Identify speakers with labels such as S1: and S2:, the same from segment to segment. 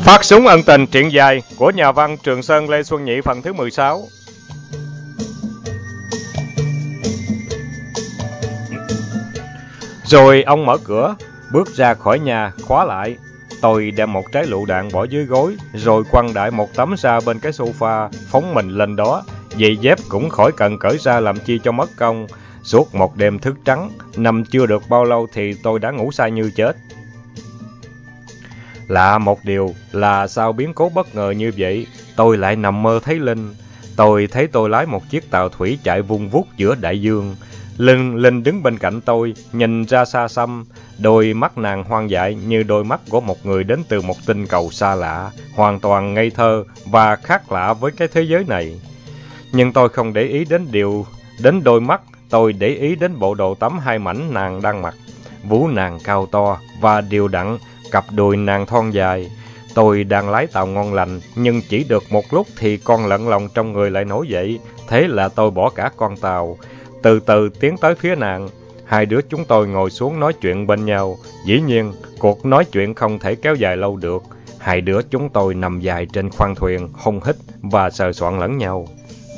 S1: Phát súng ân tình truyện dài của nhà văn Trường Sơn Lê Xuân Nhị phần thứ 16. Rồi ông mở cửa, bước ra khỏi nhà, khóa lại. Tôi đem một trái lựu đạn bỏ dưới gối, rồi quăng đại một tấm ra bên cái sofa, phóng mình lên đó. Giày dép cũng khỏi cần cởi ra làm chi cho mất công. Suốt một đêm thức trắng, nằm chưa được bao lâu thì tôi đã ngủ say như chết. Lạ một điều là sau biến cố bất ngờ như vậy, tôi lại nằm mơ thấy Linh. Tôi thấy tôi lái một chiếc tàu thủy chạy vun vút giữa đại dương. Linh đứng bên cạnh tôi, nhìn ra xa xăm. Đôi mắt nàng hoang dại như đôi mắt của một người đến từ một tinh cầu xa lạ, hoàn toàn ngây thơ và khác lạ với cái thế giới này. Nhưng tôi không để ý đến đôi mắt, tôi để ý đến bộ đồ tắm hai mảnh nàng đang mặc. Vú nàng cao to và đều đặn, cặp đùi nàng thon dài. Tôi đang lái tàu ngon lành, nhưng chỉ được một lúc thì con lợn lòng trong người lại nổi dậy. Thế là tôi bỏ cả con tàu, từ từ tiến tới phía nàng. Hai đứa chúng tôi ngồi xuống nói chuyện bên nhau. Dĩ nhiên, cuộc nói chuyện không thể kéo dài lâu được. Hai đứa chúng tôi nằm dài trên khoang thuyền, hôn hít và sờ soạn lẫn nhau.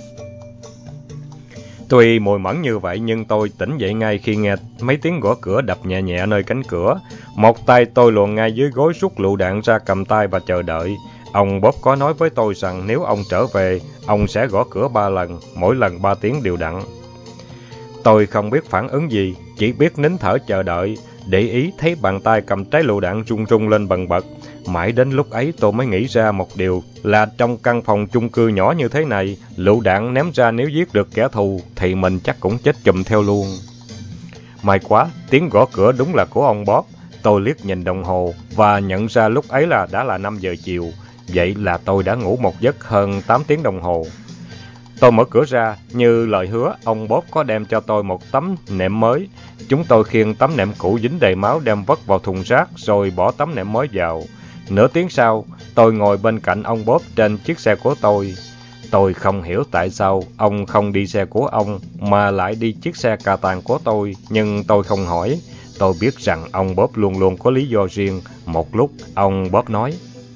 S1: Tuy mùi mẫn như vậy nhưng tôi tỉnh dậy ngay khi nghe mấy tiếng gõ cửa đập nhẹ nhẹ nơi cánh cửa. Một tay tôi luồn ngay dưới gối, rút lựu đạn ra cầm tay và chờ đợi. Ông Bob có nói với tôi rằng nếu ông trở về, ông sẽ gõ cửa 3 lần, mỗi lần 3 tiếng đều đặn. Tôi không biết phản ứng gì, chỉ biết nín thở chờ đợi, để ý thấy bàn tay cầm trái lựu đạn rung rung lên bần bật. Mãi đến lúc ấy tôi mới nghĩ ra một điều là trong căn phòng chung cư nhỏ như thế này, lựu đạn ném ra nếu giết được kẻ thù thì mình chắc cũng chết chùm theo luôn. May quá, tiếng gõ cửa đúng là của ông Bob. Tôi liếc nhìn đồng hồ và nhận ra lúc ấy đã là 5 giờ chiều. Vậy là tôi đã ngủ một giấc hơn 8 tiếng đồng hồ. Tôi mở cửa ra, như lời hứa, ông Bob có đem cho tôi một tấm nệm mới. Chúng tôi khiêng tấm nệm cũ dính đầy máu đem vất vào thùng rác rồi bỏ tấm nệm mới vào. Nửa tiếng sau, tôi ngồi bên cạnh ông Bob trên chiếc xe của tôi. Tôi không hiểu tại sao ông không đi xe của ông mà lại đi chiếc xe cà tàng của tôi, nhưng tôi không hỏi. Tôi biết rằng ông Bob luôn luôn có lý do riêng. Một lúc, ông Bob nói: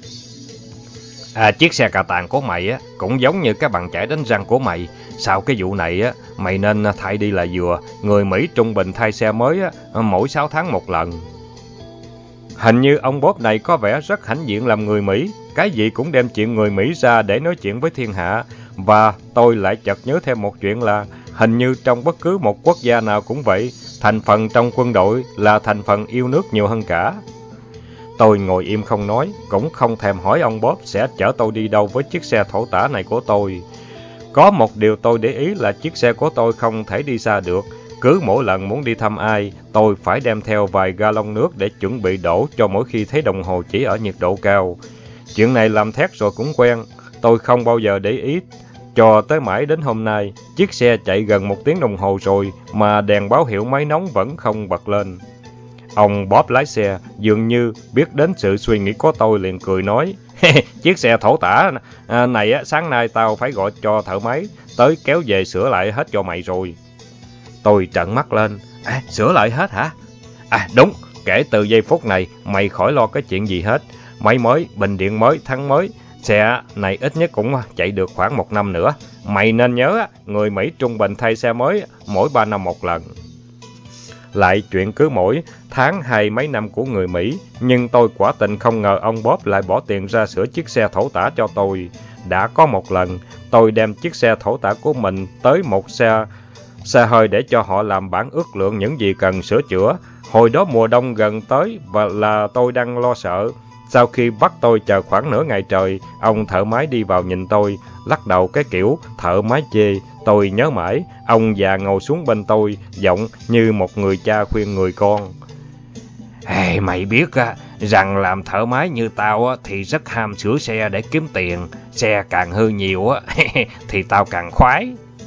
S1: chiếc xe cà tàng của mày á cũng giống như cái bằng chải đánh răng của mày. Sau cái vụ này á, mày nên thay đi là vừa. Người Mỹ trung bình thay xe mới á mỗi 6 tháng một lần. Hình như ông Bob này có vẻ rất hãnh diện làm người Mỹ, cái gì cũng đem chuyện người Mỹ ra để nói chuyện với thiên hạ. Và tôi lại chợt nhớ thêm một chuyện là hình như trong bất cứ một quốc gia nào cũng vậy, thành phần trong quân đội là thành phần yêu nước nhiều hơn cả. Tôi ngồi im không nói, cũng không thèm hỏi ông Bob sẽ chở tôi đi đâu với chiếc xe thổ tả này của tôi. Có một điều tôi để ý là chiếc xe của tôi không thể đi xa được. Cứ mỗi lần muốn đi thăm ai, tôi phải đem theo vài gallon nước để chuẩn bị đổ cho mỗi khi thấy đồng hồ chỉ ở nhiệt độ cao. Chuyện này làm thét rồi cũng quen, tôi không bao giờ để ý. Cho tới mãi đến hôm nay, chiếc xe chạy gần 1 tiếng đồng hồ rồi mà đèn báo hiệu máy nóng vẫn không bật lên. Ông Bob lái xe dường như biết đến sự suy nghĩ của tôi, liền cười nói: chiếc xe thổ tả này sáng nay tao phải gọi cho thợ máy tới kéo về sửa lại hết cho mày rồi. Tôi trợn mắt lên: sửa lại hết hả? Đúng, kể từ giây phút này mày khỏi lo cái chuyện gì hết. Máy mới, bình điện mới, thắng mới. Xe này ít nhất cũng chạy được khoảng 1 năm nữa. Mày nên nhớ, người Mỹ trung bình thay xe mới mỗi 3 năm một lần. Lại chuyện cứ mỗi tháng hay mấy năm của người Mỹ, nhưng tôi quả tình không ngờ ông Bob lại bỏ tiền ra sửa chiếc xe thổ tả cho tôi. Đã có một lần, tôi đem chiếc xe thổ tả của mình tới một xe hơi để cho họ làm bản ước lượng những gì cần sửa chữa. Hồi đó mùa đông gần tới và là tôi đang lo sợ. Sau khi bắt tôi chờ khoảng nửa ngày trời, ông thợ máy đi vào nhìn tôi, lắc đầu cái kiểu thợ máy chê. Tôi nhớ mãi, ông già ngồi xuống bên tôi, giọng như một người cha khuyên người con: mày biết rằng làm thợ máy như tao thì rất ham sửa xe để kiếm tiền. Xe càng hư nhiều thì tao càng khoái.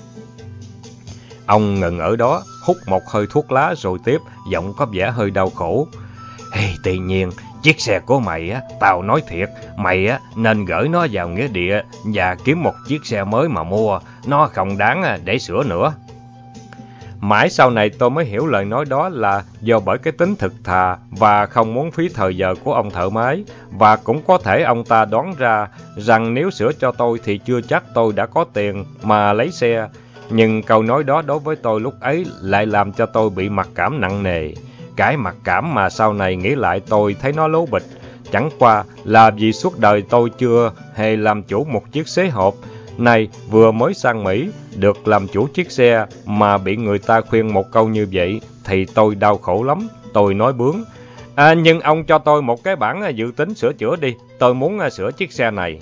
S1: Ông ngừng ở đó, hút một hơi thuốc lá rồi tiếp, giọng có vẻ hơi đau khổ: tuy nhiên, chiếc xe của mày tao nói thiệt, mày nên gửi nó vào nghĩa địa và kiếm một chiếc xe mới mà mua. Nó không đáng để sửa nữa. Mãi sau này tôi mới hiểu lời nói đó là do bởi cái tính thực thà và không muốn phí thời giờ của ông thợ máy, và cũng có thể ông ta đoán ra rằng nếu sửa cho tôi thì chưa chắc tôi đã có tiền mà lấy xe. Nhưng câu nói đó đối với tôi lúc ấy lại làm cho tôi bị mặc cảm nặng nề. Cái mặc cảm mà sau này nghĩ lại tôi thấy nó lố bịch. Chẳng qua là vì suốt đời tôi chưa hề làm chủ một chiếc xế hộp. Này, vừa mới sang Mỹ, được làm chủ chiếc xe mà bị người ta khuyên một câu như vậy thì tôi đau khổ lắm. Tôi nói bướng: nhưng ông cho tôi một cái bản dự tính sửa chữa đi, tôi muốn sửa chiếc xe này.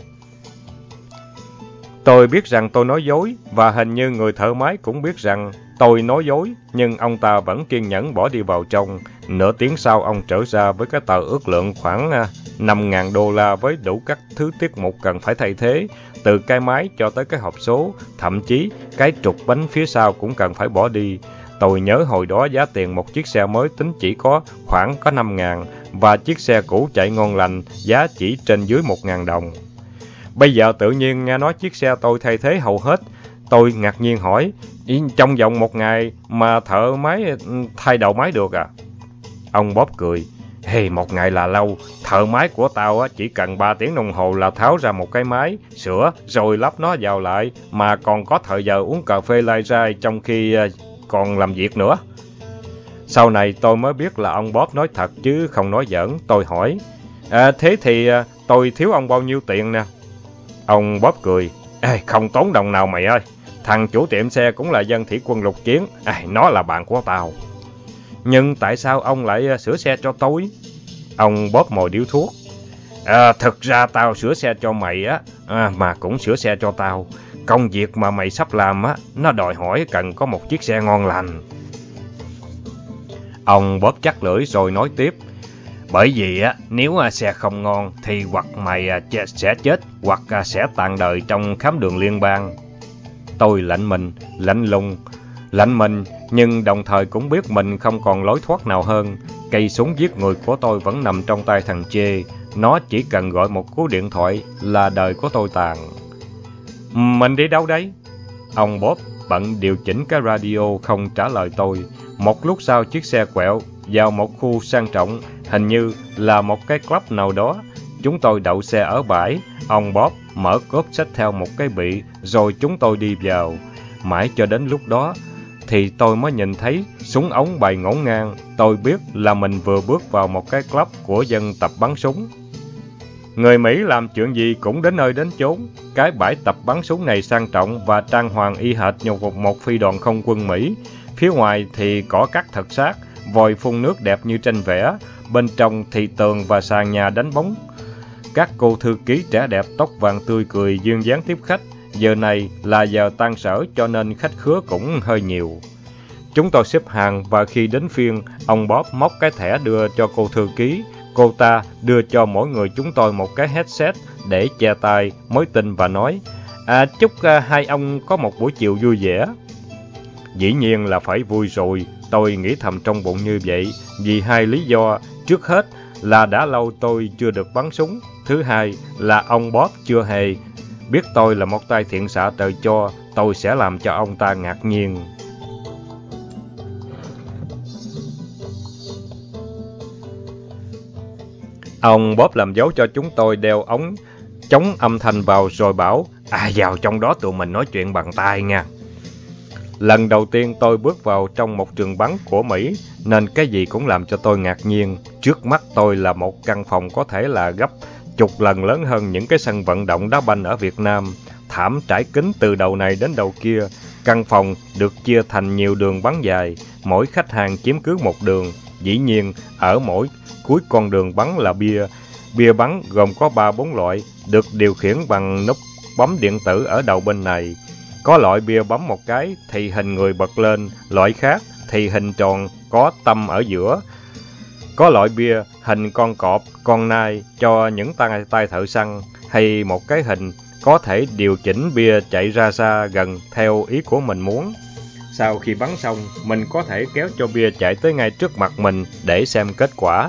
S1: Tôi biết rằng tôi nói dối, và hình như người thợ máy cũng biết rằng tôi nói dối, nhưng ông ta vẫn kiên nhẫn bỏ đi vào trong. Nửa tiếng sau, ông trở ra với cái tờ ước lượng khoảng $5.000 với đủ các thứ tiết mục cần phải thay thế, từ cái máy cho tới cái hộp số, thậm chí cái trục bánh phía sau cũng cần phải bỏ đi. Tôi nhớ hồi đó giá tiền một chiếc xe mới tính chỉ có khoảng 5.000, và chiếc xe cũ chạy ngon lành giá chỉ trên dưới 1.000 đồng. Bây giờ tự nhiên nghe nói chiếc xe tôi thay thế hầu hết. Tôi ngạc nhiên hỏi: trong vòng một ngày mà thợ máy thay đầu máy được à? Ông Bob cười: một ngày là lâu. Thợ máy của tao chỉ cần 3 tiếng đồng hồ là tháo ra một cái máy, sửa rồi lắp nó vào lại, mà còn có thời giờ uống cà phê lai rai trong khi còn làm việc nữa. Sau này tôi mới biết là ông Bob nói thật chứ không nói giỡn. Tôi hỏi: thế thì tôi thiếu ông bao nhiêu tiền nè? Ông Bob cười: không tốn đồng nào mày ơi. Thằng chủ tiệm xe cũng là dân thủy quân lục chiến. Nó là bạn của tao. Nhưng tại sao ông lại sửa xe cho tôi? Ông Bob mồi điếu thuốc: thực ra tao sửa xe cho mày mà cũng sửa xe cho tao. Công việc mà mày sắp làm nó đòi hỏi cần có một chiếc xe ngon lành. Ông Bob chắc lưỡi rồi nói tiếp: bởi vì nếu xe không ngon thì hoặc mày sẽ chết hoặc sẽ tàn đời trong khám đường liên bang. Tôi lạnh mình, nhưng đồng thời cũng biết mình không còn lối thoát nào hơn. Cây súng giết người của tôi vẫn nằm trong tay thằng Chê. Nó chỉ cần gọi một cú điện thoại là đời của tôi tàn. Mình đi đâu đấy? Ông Bob bận điều chỉnh cái radio không trả lời tôi. Một lúc sau, chiếc xe quẹo vào một khu sang trọng, hình như là một cái club nào đó. Chúng tôi đậu xe ở bãi. Ông Bob mở cốp xách theo một cái bị, rồi chúng tôi đi vào. Mãi cho đến lúc đó thì tôi mới nhìn thấy súng ống bày ngổn ngang. Tôi biết là mình vừa bước vào một cái club của dân tập bắn súng. Người Mỹ làm chuyện gì cũng đến nơi đến chốn. Cái bãi tập bắn súng này sang trọng và trang hoàng y hệt như một phi đoàn không quân Mỹ. Phía ngoài thì cỏ cắt thật sát, vòi phun nước đẹp như tranh vẽ. Bên trong thì tường và sàn nhà đánh bóng. Các cô thư ký trẻ đẹp tóc vàng tươi cười duyên dáng tiếp khách. Giờ này là giờ tan sở cho nên khách khứa cũng hơi nhiều. Chúng tôi xếp hàng, và khi đến phiên, ông Bob móc cái thẻ đưa cho cô thư ký. Cô ta đưa cho mỗi người chúng tôi một cái headset để che tai, mối tình, và nói: chúc hai ông có một buổi chiều vui vẻ. Dĩ nhiên là phải vui rồi, tôi nghĩ thầm trong bụng như vậy, vì hai lý do. Trước hết là đã lâu tôi chưa được bắn súng. Thứ hai là ông Bob chưa hề biết tôi là một tay thiện xạ trời cho. Tôi sẽ làm cho ông ta ngạc nhiên. Ông Bob làm dấu cho chúng tôi đeo ống chống âm thanh vào rồi bảo: vào trong đó tụi mình nói chuyện bằng tai nha. Lần đầu tiên tôi bước vào trong một trường bắn của Mỹ, nên cái gì cũng làm cho tôi ngạc nhiên. Trước mắt tôi là một căn phòng có thể là gấp chục lần lớn hơn những cái sân vận động đá banh ở Việt Nam. Thảm trải kính từ đầu này đến đầu kia. Căn phòng được chia thành nhiều đường bắn dài, mỗi khách hàng chiếm cứ một đường. Dĩ nhiên, ở mỗi cuối con đường bắn là bia. Bia bắn gồm có 3-4 loại, được điều khiển bằng nút bấm điện tử ở đầu bên này. Có loại bia bấm một cái thì hình người bật lên, loại khác thì hình tròn có tâm ở giữa. Có loại bia hình con cọp, con nai cho những tay thợ săn, hay một cái hình có thể điều chỉnh bia chạy ra xa gần theo ý của mình muốn. Sau khi bắn xong, mình có thể kéo cho bia chạy tới ngay trước mặt mình để xem kết quả.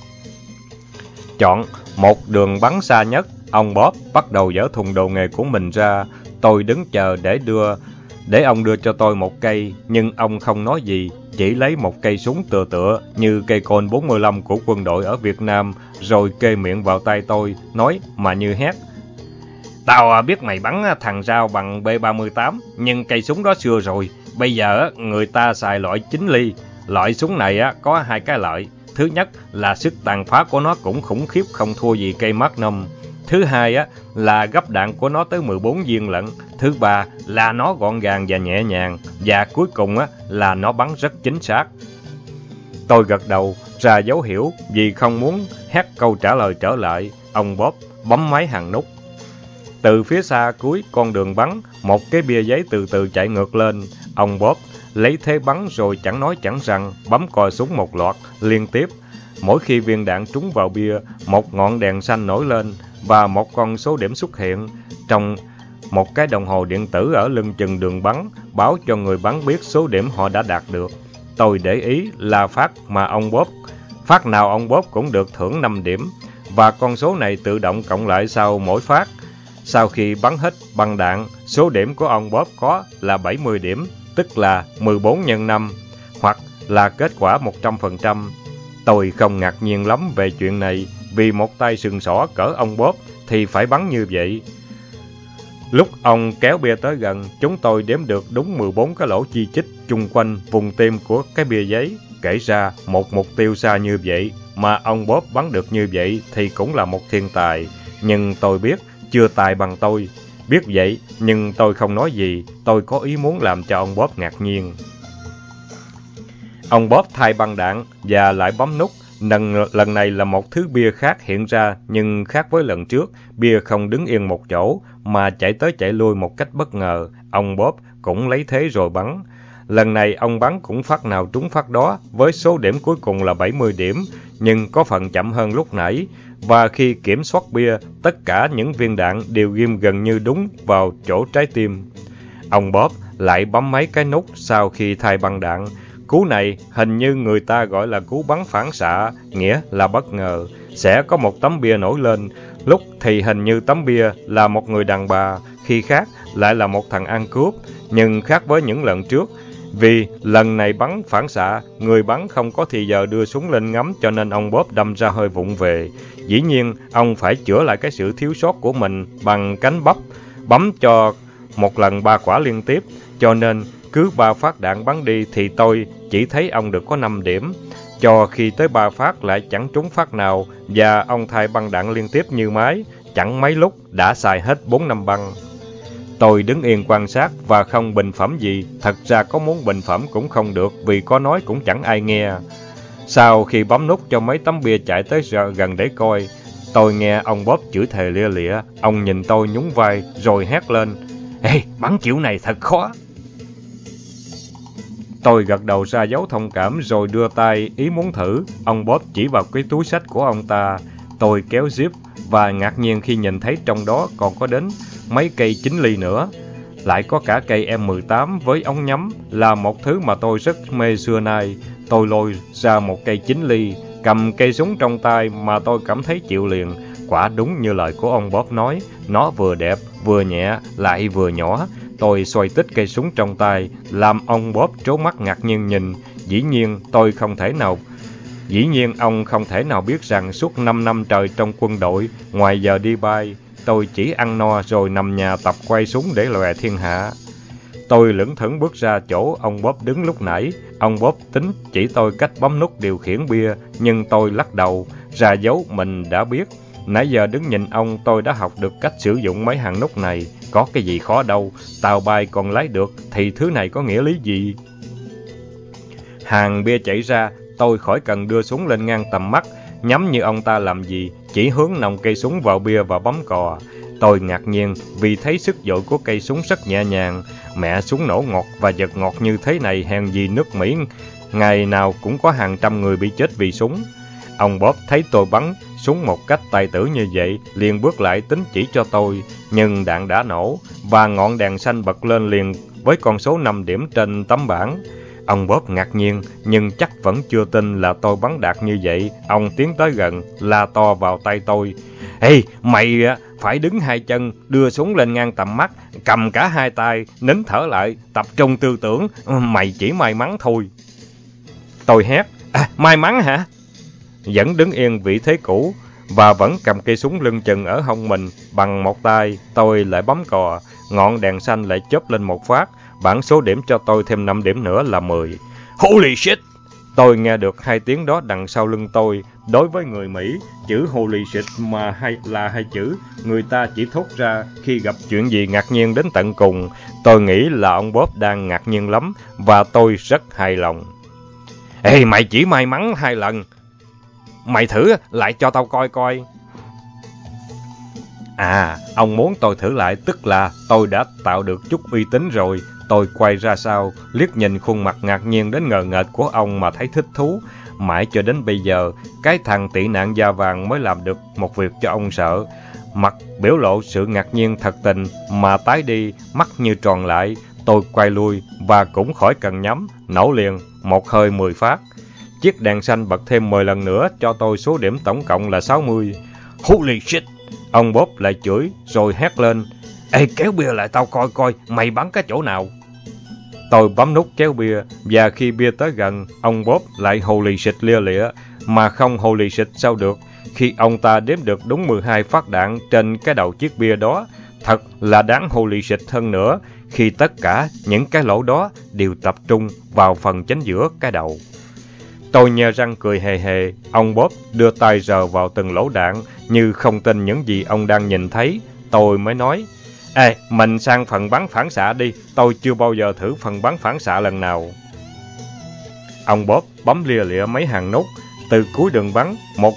S1: Chọn một đường bắn xa nhất, ông Bob bắt đầu dỡ thùng đồ nghề của mình ra. Tôi đứng chờ để đưa để ông đưa cho tôi một cây, nhưng ông không nói gì, chỉ lấy một cây súng tựa tựa như cây Colt 45 của quân đội ở Việt Nam, rồi kê miệng vào tay tôi, nói mà như hét. Tao biết mày bắn thằng Rao bằng B38, nhưng cây súng đó xưa rồi, bây giờ người ta xài loại 9 ly. Loại súng này có hai cái lợi. Thứ nhất là sức tàn phá của nó cũng khủng khiếp, không thua gì cây Magnum. Thứ hai là gấp đạn của nó tới 14 viên lận. Thứ ba là nó gọn gàng và nhẹ nhàng. Và cuối cùng là nó bắn rất chính xác. Tôi gật đầu ra dấu hiểu vì không muốn hét câu trả lời trở lại. Ông Bob bấm máy hàng nút. Từ phía xa cuối con đường bắn, một cái bia giấy từ từ chạy ngược lên. Ông Bob lấy thế bắn rồi chẳng nói chẳng rằng, bấm còi súng một loạt, liên tiếp. Mỗi khi viên đạn trúng vào bia, một ngọn đèn xanh nổi lên và một con số điểm xuất hiện. Trong một cái đồng hồ điện tử ở lưng chừng đường bắn, báo cho người bắn biết số điểm họ đã đạt được. Tôi để ý là phát nào ông Bob cũng được thưởng 5 điểm, và con số này tự động cộng lại sau mỗi phát. Sau khi bắn hết băng đạn, số điểm của ông Bob có là 70 điểm, tức là 14 nhân 5, hoặc là kết quả 100%. Tôi không ngạc nhiên lắm về chuyện này, vì một tay sừng sỏ cỡ ông Bob thì phải bắn như vậy. Lúc ông kéo bia tới gần, chúng tôi đếm được đúng 14 cái lỗ chi chít chung quanh vùng tim của cái bia giấy. Kể ra, một mục tiêu xa như vậy mà ông Bob bắn được như vậy thì cũng là một thiên tài. Nhưng tôi biết, chưa tài bằng tôi. Biết vậy, nhưng tôi không nói gì, tôi có ý muốn làm cho ông Bob ngạc nhiên. Ông Bob thay băng đạn và lại bấm nút. Lần này là một thứ bia khác hiện ra, nhưng khác với lần trước, bia không đứng yên một chỗ, mà chạy tới chạy lui một cách bất ngờ. Ông Bob cũng lấy thế rồi bắn. Lần này ông bắn cũng phát nào trúng phát đó, với số điểm cuối cùng là 70 điểm, nhưng có phần chậm hơn lúc nãy. Và khi kiểm soát bia, tất cả những viên đạn đều ghim gần như đúng vào chỗ trái tim. Ông Bob lại bấm mấy cái nút sau khi thay băng đạn. Cú này hình như người ta gọi là cú bắn phản xạ, nghĩa là bất ngờ. Sẽ có một tấm bia nổi lên, lúc thì hình như tấm bia là một người đàn bà, khi khác lại là một thằng ăn cướp. Nhưng khác với những lần trước, vì lần này bắn phản xạ, người bắn không có thì giờ đưa súng lên ngắm, cho nên ông Bob đâm ra hơi vụng về. Dĩ nhiên, ông phải chữa lại cái sự thiếu sót của mình bằng cánh bắp, bấm cho một lần 3 quả liên tiếp, cho nên cứ 3 phát đạn bắn đi thì tôi chỉ thấy ông được có 5 điểm. Cho khi tới 3 phát lại chẳng trúng phát nào, và ông thay băng đạn liên tiếp như máy, chẳng mấy lúc đã xài hết 4-5 băng. Tôi đứng yên quan sát và không bình phẩm gì. Thật ra có muốn bình phẩm cũng không được, vì có nói cũng chẳng ai nghe. Sau khi bấm nút cho mấy tấm bia chạy tới gần để coi, tôi nghe ông Bob chửi thề lia lịa. Ông nhìn tôi nhún vai rồi hét lên: "Ê, bắn kiểu này thật khó." Tôi gật đầu ra dấu thông cảm rồi đưa tay ý muốn thử. Ông Bob chỉ vào cái túi xách của ông ta. Tôi kéo zip và ngạc nhiên khi nhìn thấy trong đó còn có đến mấy cây 9 ly nữa. Lại có cả cây M18 với ống nhắm, là một thứ mà tôi rất mê xưa nay. Tôi lôi ra một cây 9 ly, cầm cây súng trong tay mà tôi cảm thấy chịu liền. Quả đúng như lời của ông Bob nói, nó vừa đẹp, vừa nhẹ, lại vừa nhỏ. Tôi xoay tích cây súng trong tay, làm ông Bob trố mắt ngạc nhiên nhìn. Dĩ nhiên ông không thể nào biết rằng suốt 5 năm trời trong quân đội, ngoài giờ đi bay, tôi chỉ ăn no rồi nằm nhà tập quay súng để lòe thiên hạ. Tôi lững thững bước ra chỗ ông Bob đứng lúc nãy. Ông Bob tính chỉ tôi cách bấm nút điều khiển bia, nhưng tôi lắc đầu, ra dấu mình đã biết. Nãy giờ đứng nhìn ông, tôi đã học được cách sử dụng mấy hàng nút này. Có cái gì khó đâu, tàu bay còn lái được, thì thứ này có nghĩa lý gì? Hàng bia chảy ra, tôi khỏi cần đưa súng lên ngang tầm mắt, nhắm như ông ta làm gì, chỉ hướng nòng cây súng vào bia và bấm cò. Tôi ngạc nhiên vì thấy sức dội của cây súng rất nhẹ nhàng. Mẹ súng nổ ngọt và giật ngọt như thế này hèn gì nước Mỹ ngày nào cũng có hàng trăm người bị chết vì súng. Ông Bob thấy tôi bắn súng một cách tài tử như vậy, liền bước lại tính chỉ cho tôi, nhưng đạn đã nổ và ngọn đèn xanh bật lên liền với con số 5 điểm trên tấm bảng. Ông Bob ngạc nhiên, nhưng chắc vẫn chưa tin là tôi bắn đạt như vậy. Ông tiến tới gần, la to vào tay tôi: Ê, mày phải đứng hai chân, đưa súng lên ngang tầm mắt, cầm cả hai tay, nín thở lại, tập trung tư tưởng, mày chỉ may mắn thôi. Tôi hét, may mắn hả? Vẫn đứng yên vị thế cũ, và vẫn cầm cây súng lưng chừng ở hông mình, bằng một tay, tôi lại bấm cò, ngọn đèn xanh lại chớp lên một phát, bảng số điểm cho tôi thêm 5 điểm nữa là 10. Holy shit! Tôi nghe được hai tiếng đó đằng sau lưng tôi. Đối với người Mỹ, chữ holy shit là hai chữ người ta chỉ thốt ra khi gặp chuyện gì ngạc nhiên đến tận cùng. Tôi nghĩ là ông Bob đang ngạc nhiên lắm, và tôi rất hài lòng. Ê, mày chỉ may mắn 2 lần. Mày thử lại cho tao coi coi. À, ông muốn tôi thử lại, tức là tôi đã tạo được chút uy tín rồi. Tôi quay ra sau, liếc nhìn khuôn mặt ngạc nhiên đến ngờ nghệch của ông mà thấy thích thú. Mãi cho đến bây giờ, cái thằng tị nạn da vàng mới làm được một việc cho ông sợ. Mặt biểu lộ sự ngạc nhiên thật tình mà tái đi, mắt như tròn lại. Tôi quay lui và cũng khỏi cần nhắm, nổ liền, một hơi 10 phát. Chiếc đèn xanh bật thêm 10 lần nữa cho tôi số điểm tổng cộng là 60. Holy shit! Ông Bob lại chửi rồi hét lên. Ê, kéo bia lại tao coi coi, mày bắn cái chỗ nào? Tôi bấm nút kéo bia, và khi bia tới gần, ông Bob lại holy shit lia lịa, mà không holy shit sao được, khi ông ta đếm được đúng 12 phát đạn trên cái đầu chiếc bia đó. Thật là đáng holy shit hơn nữa, khi tất cả những cái lỗ đó đều tập trung vào phần chính giữa cái đầu. Tôi nhe răng cười hề hề, ông Bob đưa tay sờ vào từng lỗ đạn như không tin những gì ông đang nhìn thấy. Tôi mới nói, ê, mình sang phần bắn phản xạ đi, tôi chưa bao giờ thử phần bắn phản xạ lần nào. Ông Bob bấm lia lịa mấy hàng nút, từ cuối đường bắn, một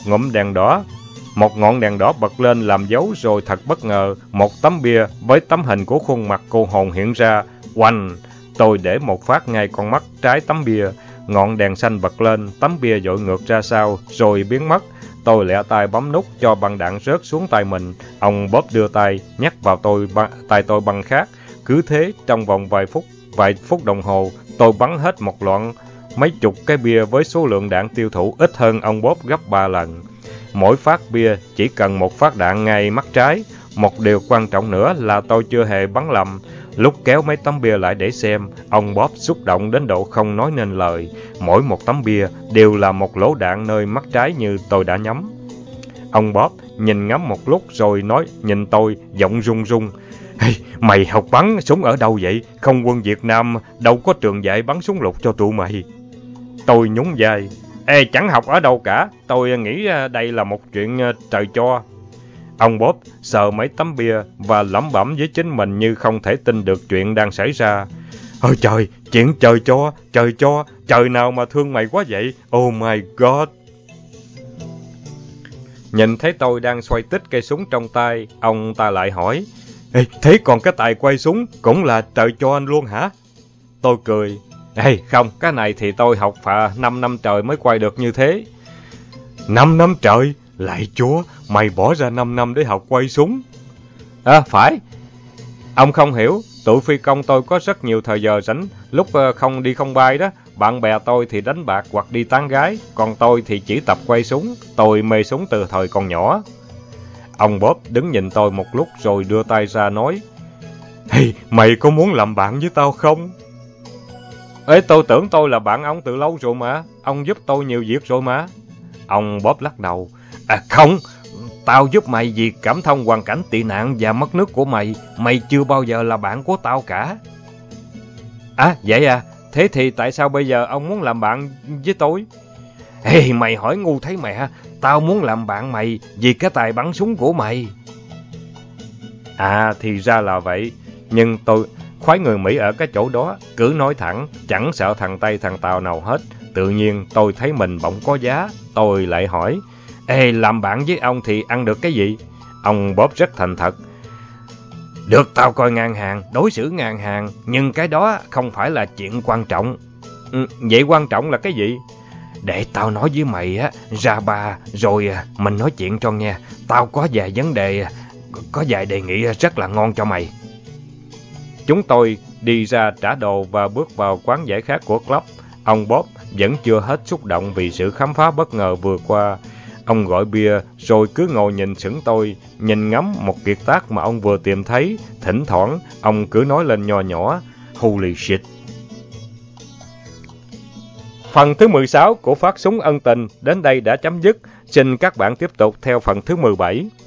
S1: ngọn đèn đỏ bật lên làm dấu, rồi thật bất ngờ, một tấm bia với tấm hình của khuôn mặt cô hồn hiện ra. Oanh! Tôi để một phát ngay con mắt trái tấm bia. Ngọn đèn xanh bật lên, tấm bia dội ngược ra sau, rồi biến mất. Tôi lẹ tay bấm nút cho băng đạn rớt xuống tay mình. Ông Bob đưa tay, nhắc vào tay tôi băng khác. Cứ thế, trong vòng vài phút đồng hồ, tôi bắn hết một loạt mấy chục cái bia với số lượng đạn tiêu thụ ít hơn ông Bob gấp 3 lần. Mỗi phát bia chỉ cần một phát đạn ngay mắt trái. Một điều quan trọng nữa là tôi chưa hề bắn lầm. Lúc kéo mấy tấm bia lại để xem, ông Bob xúc động đến độ không nói nên lời. Mỗi một tấm bia đều là một lỗ đạn nơi mắt trái như tôi đã nhắm. Ông Bob nhìn ngắm một lúc rồi nói, nhìn tôi, giọng run run. Hey, mày học bắn súng ở đâu vậy? Không quân Việt Nam đâu có trường dạy bắn súng lục cho tụi mày. Tôi nhún vai. Ê, chẳng học ở đâu cả. Tôi nghĩ đây là một chuyện trời cho. Ông Bob sờ mấy tấm bia và lẩm bẩm với chính mình như không thể tin được chuyện đang xảy ra. Ôi trời, chuyện trời cho, trời nào mà thương mày quá vậy? Oh my God! Nhìn thấy tôi đang xoay tít cây súng trong tay, ông ta lại hỏi, ê, thế còn cái tài quay súng cũng là trời cho anh luôn hả? Tôi cười, ê, không, cái này thì tôi học 5 năm trời mới quay được như thế. 5 năm trời? Lạy Chúa, mày bỏ ra 5 năm để học quay súng? À, phải. Ông không hiểu, tụi phi công tôi có rất nhiều thời giờ rảnh, lúc không bay đó, bạn bè tôi thì đánh bạc hoặc đi tán gái, còn tôi thì chỉ tập quay súng, tôi mê súng từ thời còn nhỏ. Ông Bob đứng nhìn tôi một lúc rồi đưa tay ra nói, hey, mày có muốn làm bạn với tao không? Ê, tôi tưởng tôi là bạn ông từ lâu rồi mà, ông giúp tôi nhiều việc rồi mà. Ông Bob lắc đầu, à không, tao giúp mày vì cảm thông hoàn cảnh tị nạn và mất nước của mày, mày chưa bao giờ là bạn của tao cả. À, vậy à, thế thì tại sao bây giờ ông muốn làm bạn với tôi? Ê, mày hỏi ngu thấy mẹ, tao muốn làm bạn mày vì cái tài bắn súng của mày. À, thì ra là vậy, nhưng tôi khoái người Mỹ ở cái chỗ đó, cứ nói thẳng, chẳng sợ thằng Tây thằng Tàu nào hết. Tự nhiên tôi thấy mình bỗng có giá, tôi lại hỏi, ê, làm bạn với ông thì ăn được cái gì? Ông Bob rất thành thật. Được tao coi ngang hàng, đối xử ngang hàng, nhưng cái đó không phải là chuyện quan trọng. Vậy quan trọng là cái gì? Để tao nói với mày á, ra ba, rồi mình nói chuyện cho nghe. Tao có vài vấn đề, có vài đề nghị rất là ngon cho mày. Chúng tôi đi ra trả đồ và bước vào quán giải khát của club. Ông Bob vẫn chưa hết xúc động vì sự khám phá bất ngờ vừa qua. Ông gọi bia rồi cứ ngồi nhìn sững tôi, nhìn ngắm một kiệt tác mà ông vừa tìm thấy. Thỉnh thoảng, ông cứ nói lên nho nhỏ, Holy shit! Phần thứ 16 của Phát súng ân tình đến đây đã chấm dứt. Xin các bạn tiếp tục theo phần thứ 17.